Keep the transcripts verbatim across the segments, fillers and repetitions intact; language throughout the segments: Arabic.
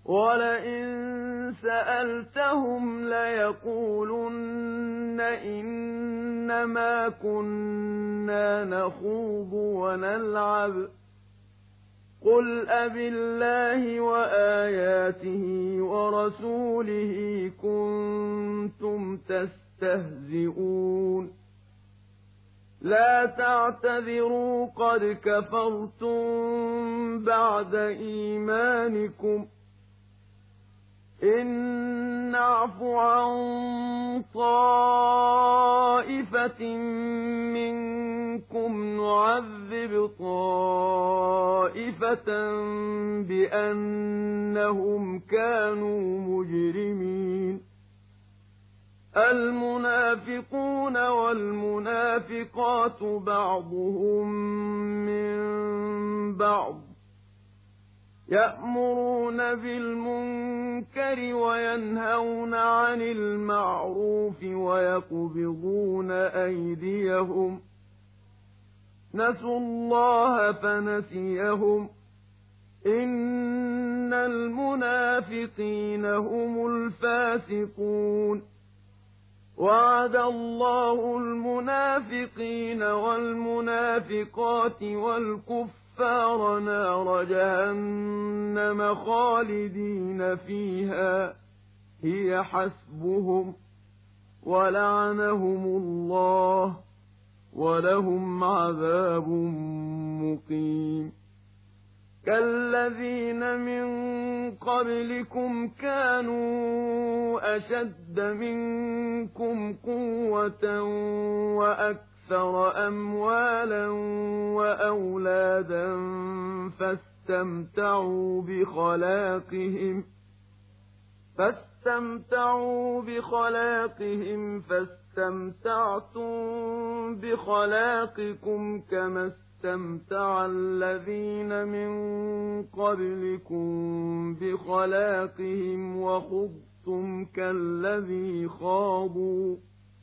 وَلَئِن سَأَلْتَهُمْ لَيَقُولُنَّ إِنَّمَا كُنَّا نَخُوضُ وَنَلْعَبُ قُلْ أَبِاللَّهِ وَآيَاتِهِ وَرَسُولِهِ كُنتُمْ تَسْتَهْزِئُونَ لَا تَعْتَذِرُوا قَدْ كَفَرْتُم بَعْدَ إِيمَانِكُمْ إِن نَّعْفُ عَن طَائِفَةٍ مِّنكُمْ نُعَذِّبْ طَائِفَةً بِأَنَّهُمْ كَانُوا مُجْرِمِينَ الْمُنَافِقُونَ وَالْمُنَافِقَاتُ بَعْضُهُم مِّن بَعْضٍ يَأْمُرُونَ بِالْمُنكَرِ وَيَنْهَوْنَ عَنِ الْمَعْرُوفِ وَيَقْبِضُونَ أَيْدِيَهُمْ نَسُوا اللَّهَ فَنَسِيَهُمْ إِنَّ الْمُنَافِقِينَ هُمُ الْفَاسِقُونَ وَعَدَ اللَّهُ الْمُنَافِقِينَ وَالْمُنَافِقَاتِ وَالْكُفَّارَ نَارَ جَهَنَّمَ خَالِدِينَ فِيهَا هِيَ حَسْبُهُمْ وَلَعَنَهُمُ اللَّهُ وَلَهُمْ عَذَابٌ مُّقِيمٌ كَالَّذِينَ مِن قَبْلِكُمْ كَانُوا أَشَدَّ مِنكُمْ قُوَّةً وَأَكْثَرَ أَمْوَالًا وَأَوْلَادًا فَاسْتَمْتَعُوا بِخَلَاقِهِمْ فَاسْتَمْتَعُوا بِخَلَاقِهِمْ فَاسْتَمْتَعْتُم بِخَلَاقِكُمْ كَمَا اسْتَمْتَعَ الَّذِينَ مِن قَبْلِكُم بِخَلَاقِهِمْ وَخُضْتُمْ كَالَّذِي خَاضُوا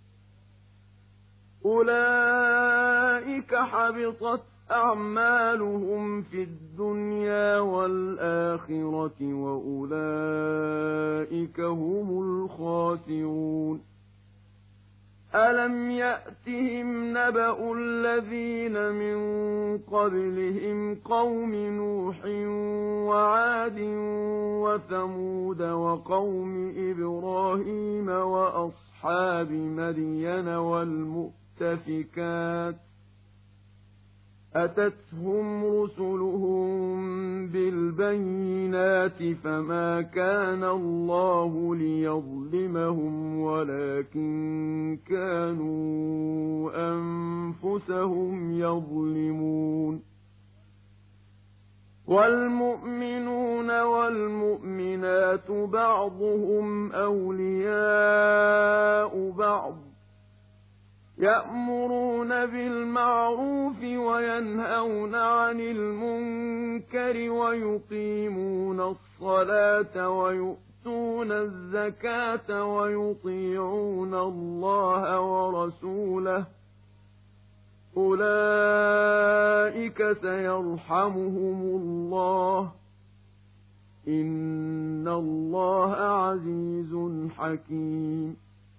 أُولَئِكَ حَبِطَتْ أَعْمَالُهُمْ فِي الدُّنْيَا وَالْآخِرَةِ وَأُولَئِكَ هُمُ الْخَاسِرُونَ أَلَمْ يَأْتِهِمْ نَبَأُ الَّذِينَ مِن قَبْلِهِمْ قَوْمِ نُوحٍ وَعَادٍ وَثَمُودَ وَقَوْمِ إِبْرَاهِيمَ وَأَصْحَابِ مَدْيَنَ وَالْمُؤْتَفِكَاتِ أَتَتْهُمْ رُسُلُهُم بِالْبَيِّنَاتِ فَمَا كَانَ اللَّهُ لِيَظْلِمَهُمْ وَلَكِن كَانُوا أَنفُسَهُمْ يَظْلِمُونَ وَالْمُؤْمِنُونَ وَالْمُؤْمِنَاتُ بَعْضُهُمْ أَوْلِيَاءُ بَعْضٍ يَأْمُرُونَ بِالْمَعْرُوفِ وَيَنْهَوْنَ عَنِ الْمُنكَرِ وَيُقِيمُونَ الصَّلَاةَ وَيُؤْتُونَ الزَّكَاةَ وَيُطِيعُونَ اللَّهَ وَرَسُولَهُ أُولَئِكَ سَيَرْحَمُهُمُ اللَّهُ إِنَّ اللَّهَ عَزِيزٌ حَكِيمٌ